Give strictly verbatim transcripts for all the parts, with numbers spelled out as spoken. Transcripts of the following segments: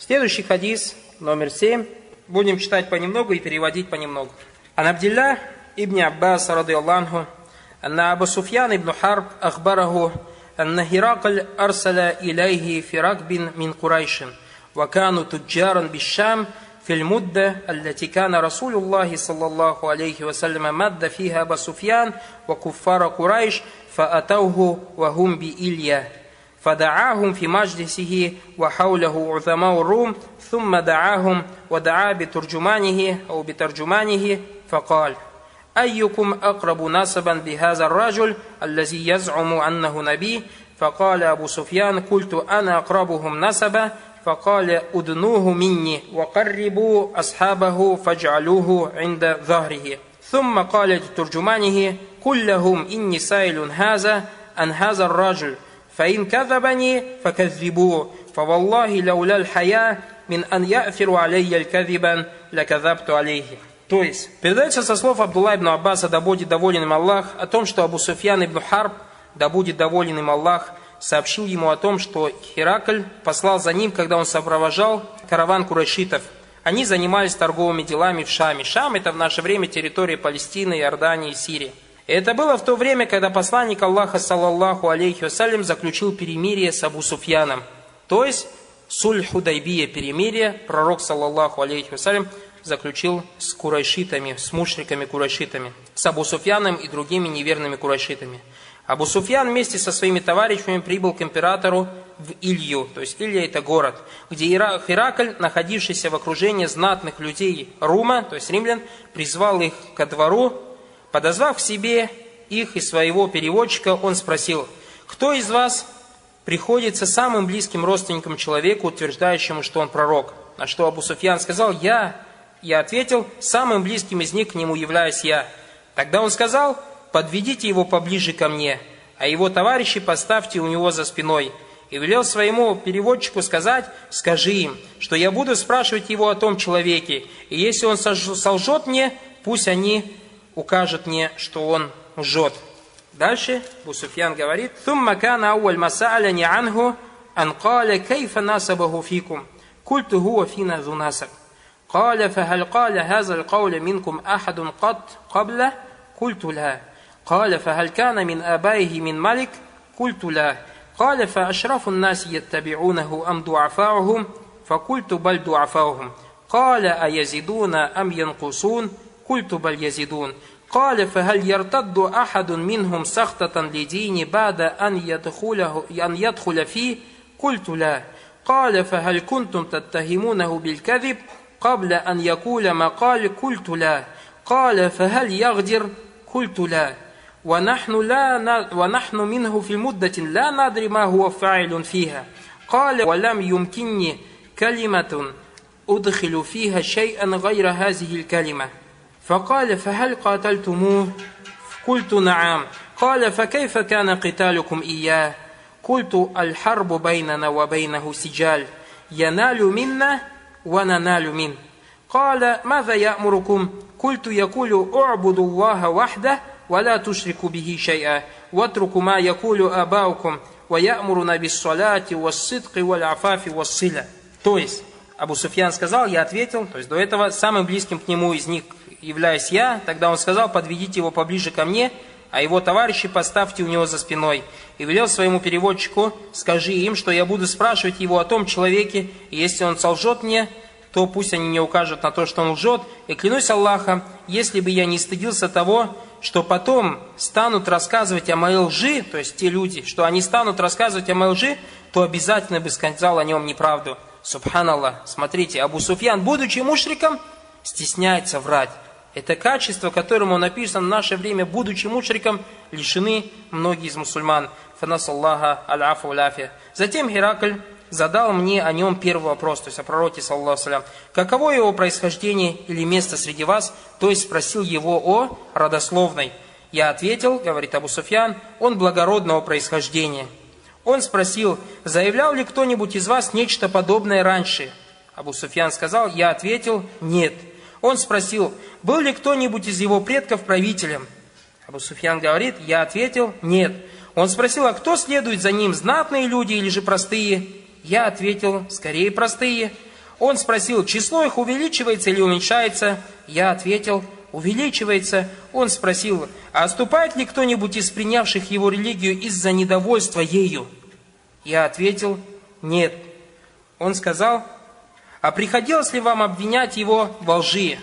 Следующий хадис, номер семь. Будем читать понемногу и переводить понемногу. Ан Абдилля ибн Аббас ради Аллаху, анна Абу Суфьян ибн Харб ахбараху, анна Хиракль арсаля илейхи фиракбин мин Курайшин, вакану туджаран бишшам, في المدة التي كان رسول الله صلى الله عليه وسلم مد فيها أبا سفيان وكفار قريش فأتوه وهم بإليا فدعاهم في مجلسه وحوله عظماء الروم ثم دعاهم ودعا بترجمانه أو بترجمانه فقال أيكم أقرب نسبا بهذا الرجل الذي يزعم أنه نبي فقال أبو سفيان قلت أنا أقربهم نسبا فقال أدنوه مني وقربوا أصحابه فاجعلوه عند ظهره ثم قال لترجمانه قل لهم إني سائل هذا عن هذا الرجل فإن كذبني فكذبوه فوالله لولا الحياة من أن يأثر علي الكذبا لكذبت عليه. То есть, передается со слов Абдулла ибн Аббаса, да будет доволен им Аллах, о том, что Абу Суфьян ибн Харб, да будет доволен им Аллах, сообщил ему о том, что Хиракль послал за ним, когда он сопровождал караван курайшитов. Они занимались торговыми делами в Шаме. Шам – это в наше время территория Палестины, Иордании и Сирии. И это было в то время, когда посланник Аллаха, саллаллаху алейхи вассалям, заключил перемирие с Абу Суфьяном. То есть, суль-Худайбия, перемирие, пророк, саллаллаху алейхи вассалям, заключил с курайшитами, с мушриками-курайшитами, с Абу Суфьяном и другими неверными курайшитами. Абу Суфьян вместе со своими товарищами прибыл к императору в Илью, то есть Илья это город, где Хиракль, находившийся в окружении знатных людей Рума, то есть римлян, призвал их ко двору. Подозвав к себе их и своего переводчика, он спросил: кто из вас приходится самым близким родственником человеку, утверждающему, что он пророк? На что Абу Суфьян сказал: я. Я ответил: самым близким из них к нему являюсь я. Тогда он сказал: подведите его поближе ко мне, а его товарищи поставьте у него за спиной. И велел своему переводчику сказать: скажи им, что я буду спрашивать его о том человеке, и если он солжет мне, пусть они укажут мне, что он лжет. Дальше Абу Суфьян говорит: ثم كان أول ما سألني عنه أن قال كيف نسبه فيكم قلت هو فينا ذو نسب قال فهل قال هذا القول منكم أحد قط قبله قلت لا قال فهل كان من آبائه من ملك قلت لا قال فأشرف الناس يتبعونه أم ضعفاؤهم فقلت بل ضعفاؤهم قال أيزيدون أم ينقصون قلت بل يزيدون قال فهل يرتد أحد منهم سخطة لدين بعد أن يدخله أن يدخل فيه قلت لا قال فهل كنتم تتهمونه بالكذب قبل أن يقول ما قال قلت لا قال فهل يغدر قلت لا ونحن لا ونحن منه في مدة لا ندري ما هو فاعل فيها قال ولم يمكنني كلمة أدخل فيها شيئا غير هذه الكلمة فقال فهل قاتلتموه قلت نعم قال فكيف كان قتالكم إياه قلت الحرب بيننا وبينه سجال ينال منا وننال منه قال ماذا يأمركم قلت يقول اعبدوا الله وحده ولا تشركوا به شيئا واتركوا ما يقول آباؤكم ويأمرنا بالصلاة والصدق والعفاف والصلة. То есть Абу Суфьян сказал, я ответил, то есть до этого самым близким к нему из них являюсь я. Тогда он сказал: подведите его поближе ко мне, а его товарищи поставьте у него за спиной. И велел своему переводчику: скажи им, что я буду спрашивать его о том человеке, и если он солжет мне, то пусть они мне укажут на то, что он лжет. И клянусь Аллахом, если бы я не стыдился того, что потом станут рассказывать о моей лжи, то есть те люди, что они станут рассказывать о моей лжи, то обязательно бы сказал о нем неправду. Субханаллах. Смотрите, Абу Суфьян, будучи мушриком, стесняется врать. Это качество, которому написано в наше время, будучи мушриком, лишены многие из мусульман. Фанасаллаха аль-афу аль-афия. Затем Хиракль задал мне о нем первый вопрос, то есть о пророке, саллаллаху алейхи. Каково его происхождение или место среди вас? То есть спросил его о родословной. Я ответил, говорит Абу Суфьян, он благородного происхождения. Он спросил: заявлял ли кто-нибудь из вас нечто подобное раньше? Абу Суфьян сказал, я ответил, нет. Он спросил: был ли кто-нибудь из его предков правителем? Абу Суфьян говорит, я ответил, нет. Он спросил: а кто следует за ним, знатные люди или же простые? Я ответил, скорее простые. Он спросил, число их увеличивается или уменьшается? Я ответил, увеличивается. Он спросил, а отступает ли кто-нибудь из принявших его религию из-за недовольства ею? Я ответил, нет. Он сказал, а приходилось ли вам обвинять его во лжи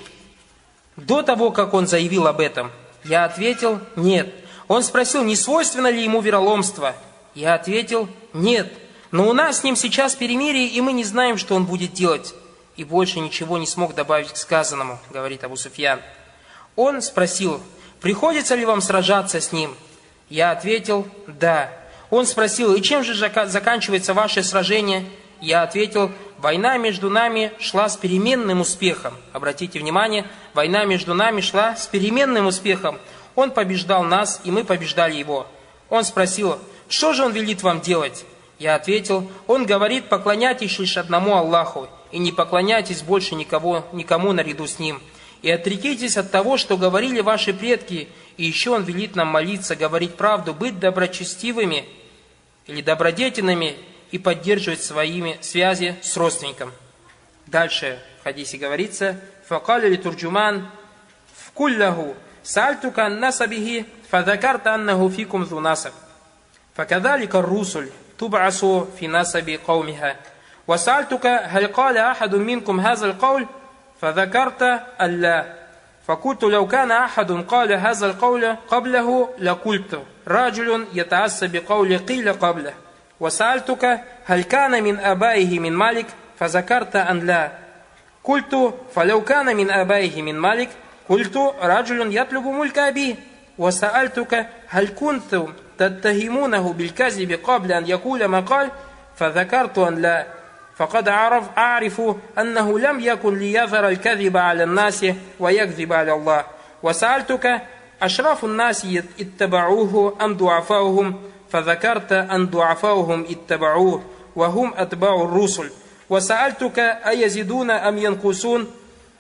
до того, как он заявил об этом? Я ответил, нет. Он спросил, не свойственно ли ему вероломство? Я ответил, нет. Но у нас с ним сейчас перемирие, и мы не знаем, что он будет делать. И больше ничего не смог добавить к сказанному, говорит Абу Суфьян. Он спросил, приходится ли вам сражаться с ним? Я ответил, да. Он спросил, и чем же заканчивается ваше сражение? Я ответил, война между нами шла с переменным успехом. Обратите внимание, война между нами шла с переменным успехом. Он побеждал нас, и мы побеждали его. Он спросил, что же он велит вам делать? Я ответил, он говорит, поклоняйтесь лишь одному Аллаху, и не поклоняйтесь больше никого, никому наряду с ним. И отрекитесь от того, что говорили ваши предки, и еще он велит нам молиться, говорить правду, быть доброчестивыми или добродетельными и поддерживать своими связи с родственником. Дальше в хадисе говорится, «Факали ли турджуман в куллаху сальтука насабихи фадакарта аннаху фикум зу насаб. Факадалика русуль тубасу фи насаби каумиха. Васальтука халь каля ахаду минкум хазал кауль фадакарта алла. Факульту лау кана ахадун каля хазал кауля каблаху лакульту. Раджулюн ятаасса би кауля киля кабля. وسألتك هل كان من آبائه من مالك فذكرت أن لا قلت فلو كان من آبائه من مالك قلت رجل يطلب ملك أبيه وسألتك هل كنتم تتهمونه بالكذب قبل أن يقول ما قال فذكرت أن لا فقد أعرف, أعرف أنه لم يكن ليظهر الكذب على الناس ويكذب على الله وسألتك أشراف الناس اتبعوه أم ضعفاؤهم فذكرت أن ضعفاؤهم اتبعوه وهم أتباع الرسل وسألتك أيزيدون أم ينقصون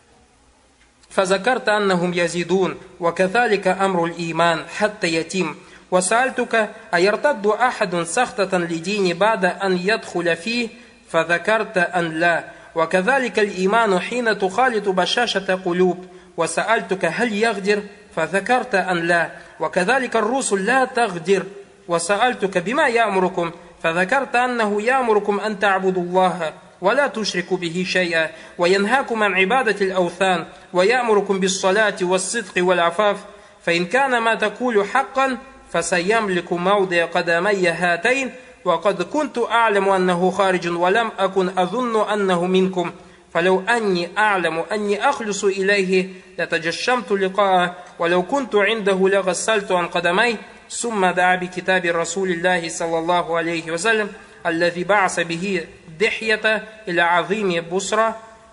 فذكرت أنهم يزيدون وكذلك أمر الإيمان حتى يتم وسألتك أيرتد أحد سخطة لدين بعد أن يدخل فيه فذكرت أن لا وكذلك الإيمان حين تخالط بشاشة قلوب وسألتك هل يغدر فذكرت أن لا وكذلك الرسل لا تغدر وسألتك بما يأمركم فذكرت أنه يأمركم أن تعبدوا الله ولا تشركوا به شيئا وينهاكم عن عبادة الأوثان ويأمركم بالصلاة والصدق والعفاف فإن كان ما تقول حقا فسيملك موضع قدمي هاتين وقد كنت أعلم أنه خارج ولم أكن أظن أنه منكم فلو أني أعلم أني أخلص إليه لتجشمت لقاءه ولو كنت عنده لغسلت عن قدمي ثم دعا بكتاب رسول الله صلى الله عليه وسلم الذي بعث به دحية إلى عظيم بصرة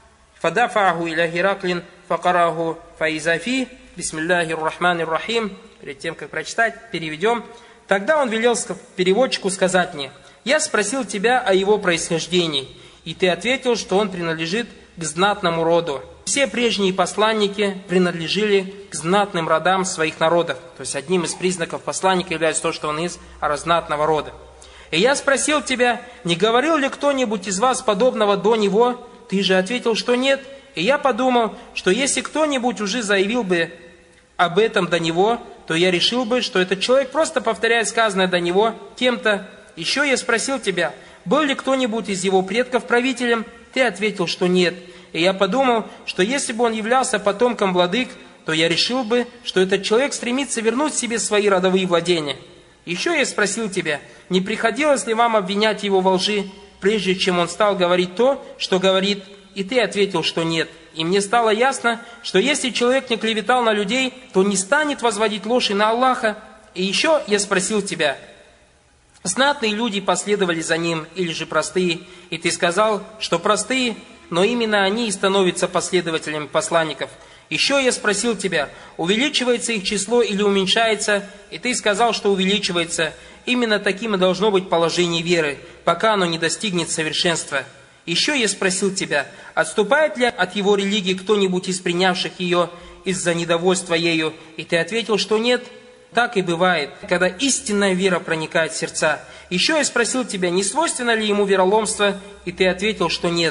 فدفعه إلى هرقل فقرأه فإذا فيه بسم الله الرحمن الرحيم. Перед тем, как прочитать, переведем. Тогда он велел переводчику сказать мне: «Я спросил тебя о его происхождении, и ты ответил, что он принадлежит к знатному роду. Все прежние посланники принадлежали к знатным родам своих народов». То есть одним из признаков посланника является то, что он из знатного рода. «И я спросил тебя, не говорил ли кто-нибудь из вас подобного до него? Ты же ответил, что нет. И я подумал, что если кто-нибудь уже заявил бы об этом до него, то я решил бы, что этот человек просто повторяет сказанное до него кем-то. Еще я спросил тебя, был ли кто-нибудь из его предков правителем? Ты ответил, что нет. И я подумал, что если бы он являлся потомком владык, то я решил бы, что этот человек стремится вернуть себе свои родовые владения. Еще я спросил тебя, не приходилось ли вам обвинять его во лжи, прежде чем он стал говорить то, что говорит, и ты ответил, что нет. И мне стало ясно, что если человек не клеветал на людей, то не станет возводить ложь и на Аллаха. И еще я спросил тебя, знатные люди последовали за ним или же простые, и ты сказал, что простые, но именно они и становятся последователями посланников. Еще я спросил тебя, увеличивается их число или уменьшается, и ты сказал, что увеличивается. Именно таким и должно быть положение веры, пока оно не достигнет совершенства. Еще я спросил тебя, отступает ли от его религии кто-нибудь из принявших ее из-за недовольства ею, и ты ответил, что нет. Так и бывает, когда истинная вера проникает в сердца. Еще я спросил тебя, не свойственно ли ему вероломство, и ты ответил, что нет.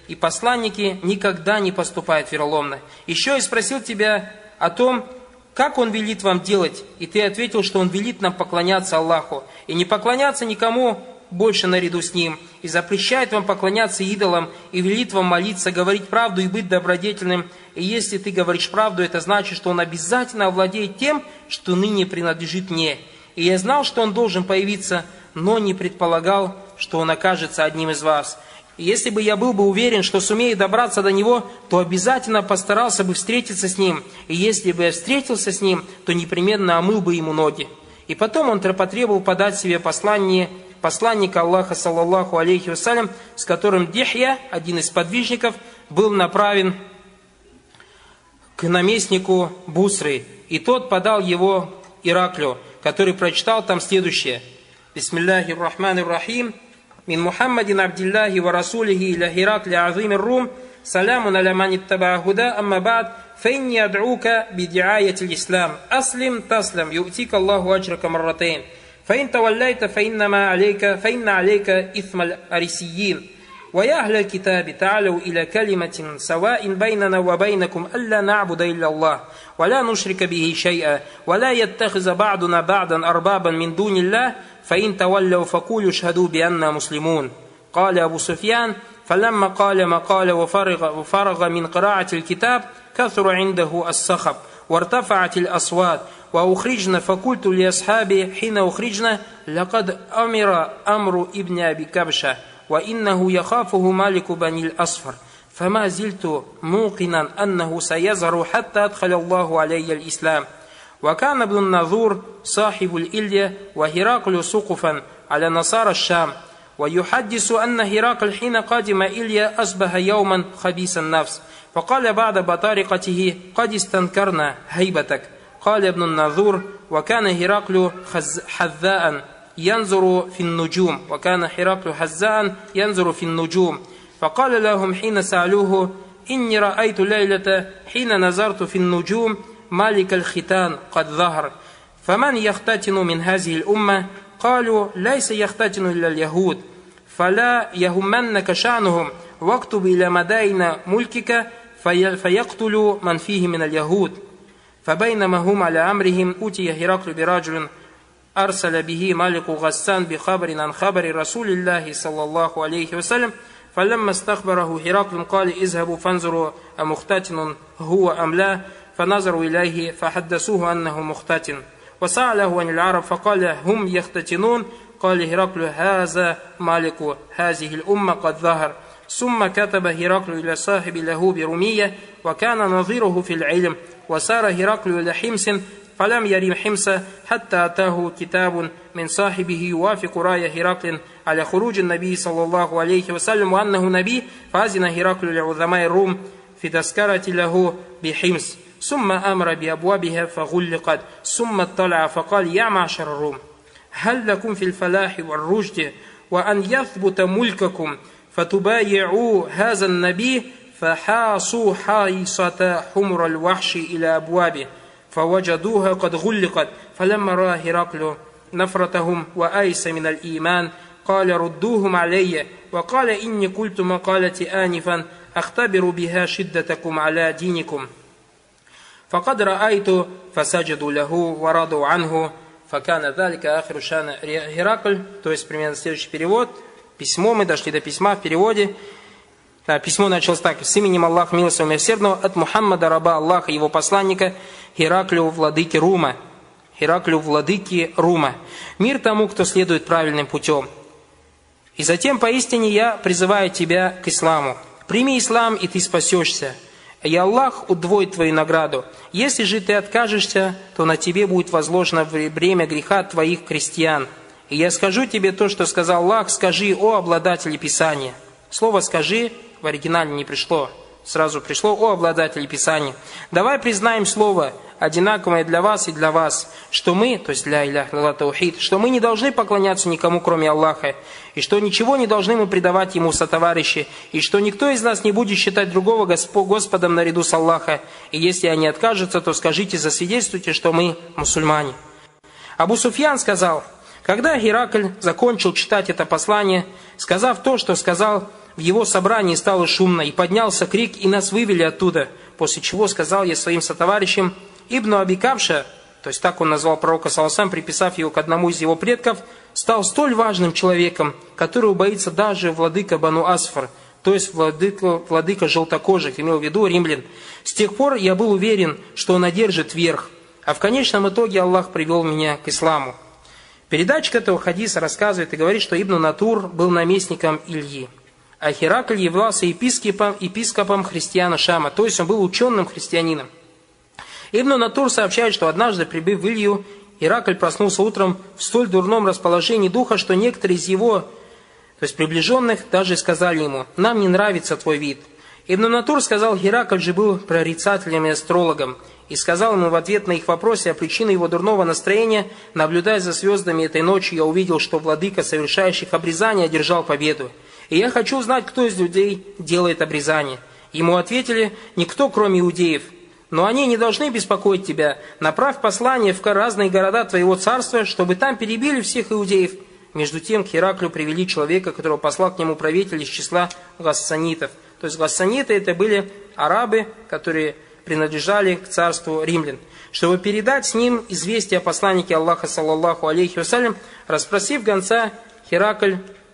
и посланники никогда не поступают вероломно. Еще и спросил тебя о том, как Он велит вам делать, и ты ответил, что Он велит нам поклоняться Аллаху, и не поклоняться никому больше наряду с Ним, и запрещает вам поклоняться идолам, и велит вам молиться, говорить правду и быть добродетельным. И если ты говоришь правду, это значит, что Он обязательно овладеет тем, что ныне принадлежит мне. И я знал, что Он должен появиться, но не предполагал, что Он окажется одним из вас. И если бы я был бы уверен, что сумею добраться до Него, то обязательно постарался бы встретиться с Ним. И если бы я встретился с Ним, то непременно омыл бы Ему ноги. И потом он потребовал подать себе послание, посланника Аллаха, саллаллаху алейхи вассалям, с которым Дихья, один из подвижников, был направлен к наместнику Бусры. И тот подал его Ираклю, который прочитал там следующее. Бисмиллахи рахмани рахим. Мин Мухаммадин Абдиллахи ва Расулихи иля Хиракли азим ар-Рум. Салямун аля ман иттаба худа, амма ба'д. فإني أدعوك بدعاية الإسلام أسلم تسلم يؤتيك الله أجرك مرتين فإن توليت فإنما عليك فإن عليك إثم الأريسيين ويا أهل الكتاب تعالوا إلى كلمة سواء بيننا وبينكم ألا نعبد إلا الله ولا نشرك به شيئا ولا يتخذ بعضنا بعضا أربابا من دون الله فإن تولوا فقولوا اشهدوا بأننا مسلمون. قال أبو سفيان فلما قال ما قال وفرغ, وفرغ من قراءة الكتاب كثر عنده الصخب وارتفعت الأصوات وأخرجنا فقلت لأصحابي حين أخرجنا لقد أمر أمر ابن أبي كبشة وإنه يخافه مالك بني الأصفر فما زلت موقنا أنه سيظهر حتى أدخل الله علي الإسلام. وكان ابن النذور صاحب الإلية وهراقل سقفا على نصارى الشام ويحدث أن هراقل حين قدم إليا أصبح يوما خبيث النفس فقال بعد بطارقته قد استنكرنا هيبتك. قال ابن النذور وكان هراقل حذاء ينظر في النجوم وكان هراقل حذاء ينظر في النجوم فقال لهم حين سألوه إني رأيت ليلة حين نظرت في النجوم مالك الختان قد ظهر فمن يختتن من هذه الأمة؟ قالوا ليس يختتن إلا اليهود فلا يهمنك شأنهم واكتب إلى مدائن ملكك فيقتلوا من فيه من اليهود. فبينما هم على أمرهم أتي هرقل برجل أرسل به مالك غسان بخبر عن خبر رسول الله صلى الله عليه وسلم فلما استخبره هرقل قال اذهبوا فانظروا أمختتن هو أم لا فنظروا إليه فحدثوه أنه مختتن وسأله عن العرب فقال هم يختتنون. قال هرقل هذا مالك هذه الأمة قد ظهر. ثم كتب هرقل إلى صاحب له برمية وكان نظيره في العلم وسار هرقل إلى حمص فلم يرم حمص حتى أتاه كتاب من صاحبه يوافق رأي هرقل على خروج النبي صلى الله عليه وسلم وأنه نبي فأذن هرقل لعظماء الروم في تذكرة له بحمص ثم أمر بأبوابها فغلقت ثم اطلع فقال يا معشر الروم هل لكم في الفلاح والرشد وأن يثبت ملككم فتبايعوا هذا النبي فحاصوا حاصة حمر الوحش إلى أبوابه فوجدوها قد غلقت فلما رأى هرقل نفرتهم وآيس من الإيمان قال ردوهم علي وقال إني قلت مقالتي آنفا أختبر بها شدتكم على دينكم فقد رأيت فسجدوا له ورضوا عنه فكان ذلك آخر شان Геракль. То есть примерно следующий перевод. Письмо, мы дошли до письма в переводе. Да, письмо началось так: с именем Аллаха милостивого милосердного, от Мухаммада, раба Аллаха, его посланника, Гераклю, владыке Рума. Гераклю, владыке Рума. Мир тому, кто следует правильным путем. И затем поистине я призываю тебя к исламу. Прими ислам, и ты спасешься. И Аллах удвоит твою награду. Если же ты откажешься, то на тебе будет возложено бремя греха твоих крестьян. И я скажу тебе то, что сказал Аллах, скажи, о обладателе Писания. Слово «скажи» в оригинале не пришло. Сразу пришло «о обладателе Писания». Давай признаем слово, одинаковое для вас и для вас, что мы, то есть ля иляха илlalлах таухид, что мы не должны поклоняться никому, кроме Аллаха, и что ничего не должны мы предавать Ему сотоварищи, и что никто из нас не будет считать другого Господом наряду с Аллаха, и если они откажутся, то скажите, засвидетельствуйте, что мы мусульмане. Абу Суфьян сказал: когда Геракль закончил читать это послание, сказав то, что сказал, в его собрании стало шумно, и поднялся крик, и нас вывели оттуда. После чего сказал я своим сотоварищам: Ибн Аби Кабша, то есть так он назвал пророка, саллаллаху алейхи ва саллям, приписав его к одному из его предков, стал столь важным человеком, которого боится даже владыка Бану Асфар, то есть владыка, владыка желтокожих, имел в виду римлян. С тех пор я был уверен, что он одержит верх, а в конечном итоге Аллах привел меня к исламу. Передатчик этого хадиса рассказывает и говорит, что Ибн Натур был наместником Ильи, а Херакль являлся епископом, епископом христиана Шама, то есть он был ученым христианином. Ибн Натур сообщает, что однажды, прибыв в Илью, Иракль проснулся утром в столь дурном расположении духа, что некоторые из его, то есть приближенных, даже сказали ему: «Нам не нравится твой вид». Ибн Натур сказал: Геракль же был прорицателем и астрологом, и сказал ему в ответ на их вопросы о причине его дурного настроения: наблюдая за звездами этой ночью, я увидел, что владыка совершающих обрезание одержал победу. И я хочу узнать, кто из людей делает обрезание. Ему ответили: никто, кроме иудеев. Но они не должны беспокоить тебя. Направь послание в разные города твоего царства, чтобы там перебили всех иудеев. Между тем к Хераклю привели человека, которого послал к нему правитель из числа гассанитов. То есть гассаниты это были арабы, которые принадлежали к царству римлян. Чтобы передать с ним известие о посланнике Аллаха, саллаллаху алейхи вассалям, расспросив гонца, Херакль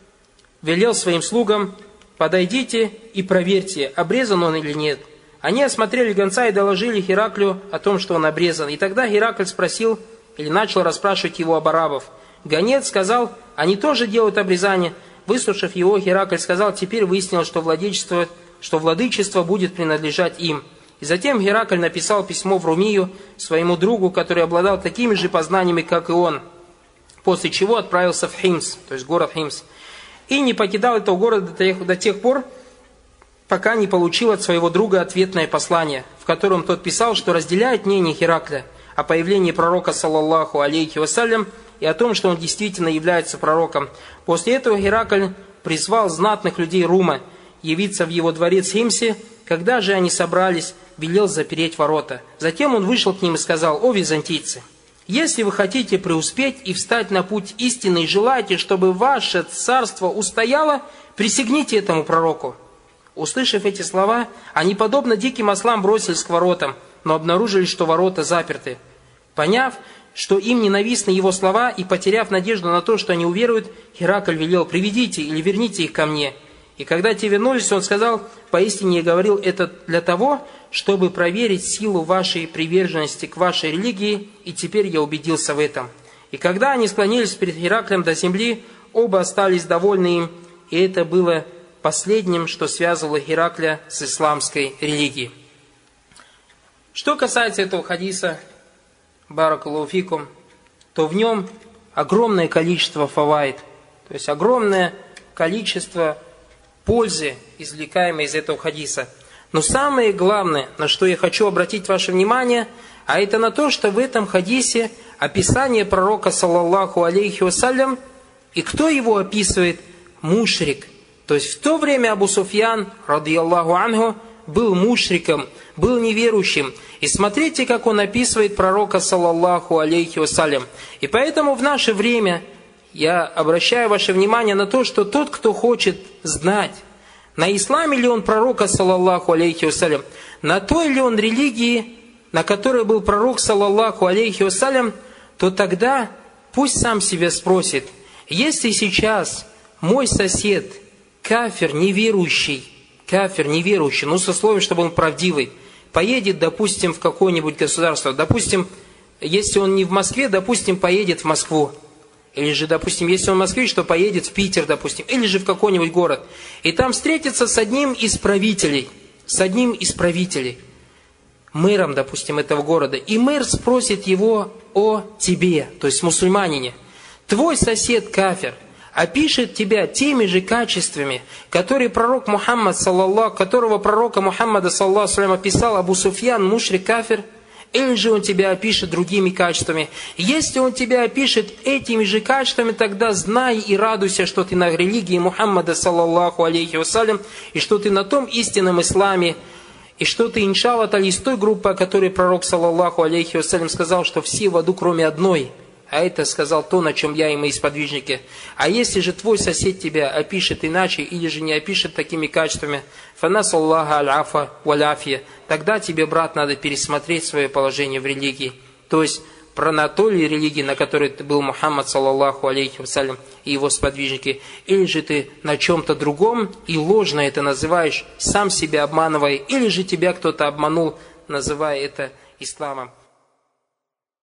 велел своим слугам: подойдите и проверьте, обрезан он или нет. Они осмотрели гонца и доложили Хераклю о том, что он обрезан. И тогда Херакль спросил или начал расспрашивать его об арабов. Гонец сказал: они тоже делают обрезание. Выслушав его, Херакль сказал: теперь выяснилось, что владычество, что владычество будет принадлежать им. И затем Херакль написал письмо в Румию своему другу, который обладал такими же познаниями, как и он, после чего отправился в Химс, то есть город Химс, и не покидал этого города до тех, до тех пор, пока не получил от своего друга ответное послание, в котором тот писал, что разделяет мнение Херакля о появлении пророка, саллаллаху алейхи вассалям, и о том, что он действительно является пророком. После этого Херакль призвал знатных людей Рума явиться в его дворец Химсе. Когда же они собрались, велел запереть ворота. Затем он вышел к ним и сказал: «О византийцы, если вы хотите преуспеть и встать на путь истины и желаете, чтобы ваше царство устояло, присягните этому пророку». Услышав эти слова, они, подобно диким ослам, бросились к воротам, но обнаружили, что ворота заперты. Поняв, что им ненавистны его слова, и потеряв надежду на то, что они уверуют, Херакль велел: «Приведите или верните их ко мне». И когда те вернулись, он сказал: «Поистине я говорил это для того, чтобы проверить силу вашей приверженности к вашей религии, и теперь я убедился в этом». И когда они склонились перед Хераклем до земли, оба остались довольны им, и это было последним, что связывало Херакля с исламской религией. Что касается этого хадиса, баракаллаху фикум, то в нем огромное количество фаваид, то есть огромное количество пользы, извлекаемой из этого хадиса. Но самое главное, на что я хочу обратить ваше внимание, а это на то, что в этом хадисе описание пророка, саллаллаху алейхи вассалям, и кто его описывает? Мушрик. То есть в то время Абу Суфьян, радийаллаху анху, был мушриком, был неверующим. И смотрите, как он описывает пророка, саллаллаху алейхи вассалям. И поэтому в наше время я обращаю ваше внимание на то, что тот, кто хочет знать, на исламе ли он пророка, саллаллаху алейхи вассалям, на той ли он религии, на которой был пророк, саллаллаху алейхи вассалям, то тогда пусть сам себя спросит: если сейчас мой сосед, кафир неверующий, кафир неверующий, ну с условием, чтобы он правдивый, поедет, допустим, в какое-нибудь государство, допустим, если он не в Москве, допустим, поедет в Москву, или же, допустим, если он москвич, то поедет в Питер, допустим, или же в какой-нибудь город, и там встретится с одним из правителей, с одним из правителей, мэром, допустим, этого города, и мэр спросит его о тебе, то есть мусульманине: твой сосед кафир опишет тебя теми же качествами, которые пророк Мухаммад, саллаллаху, которого пророка Мухаммада, саллаллаху алейхи ва саллям, описал Абу Суфьян, мушрик, кафир, или же он тебя опишет другими качествами? Если он тебя опишет этими же качествами, тогда знай и радуйся, что ты на религии Мухаммада, саллаллаху алейхи ва саллям, и что ты на том истинном исламе, и что ты, иншаллах, из той группы, о которой пророк, саллаллаху алейхи ва саллям, сказал, что все в аду, кроме одной, а это сказал то, на чем я и мои сподвижники. А если же твой сосед тебя опишет иначе, или же не опишет такими качествами, фанас Аллаха аль-афа валяфия, тогда тебе, брат, надо пересмотреть свое положение в религии. То есть, про на той религии, на которой был Мухаммад, саллаллаху алейхи вассалям, и его сподвижники, или же ты на чем-то другом и ложно это называешь, сам себя обманывая, или же тебя кто-то обманул, называя это исламом.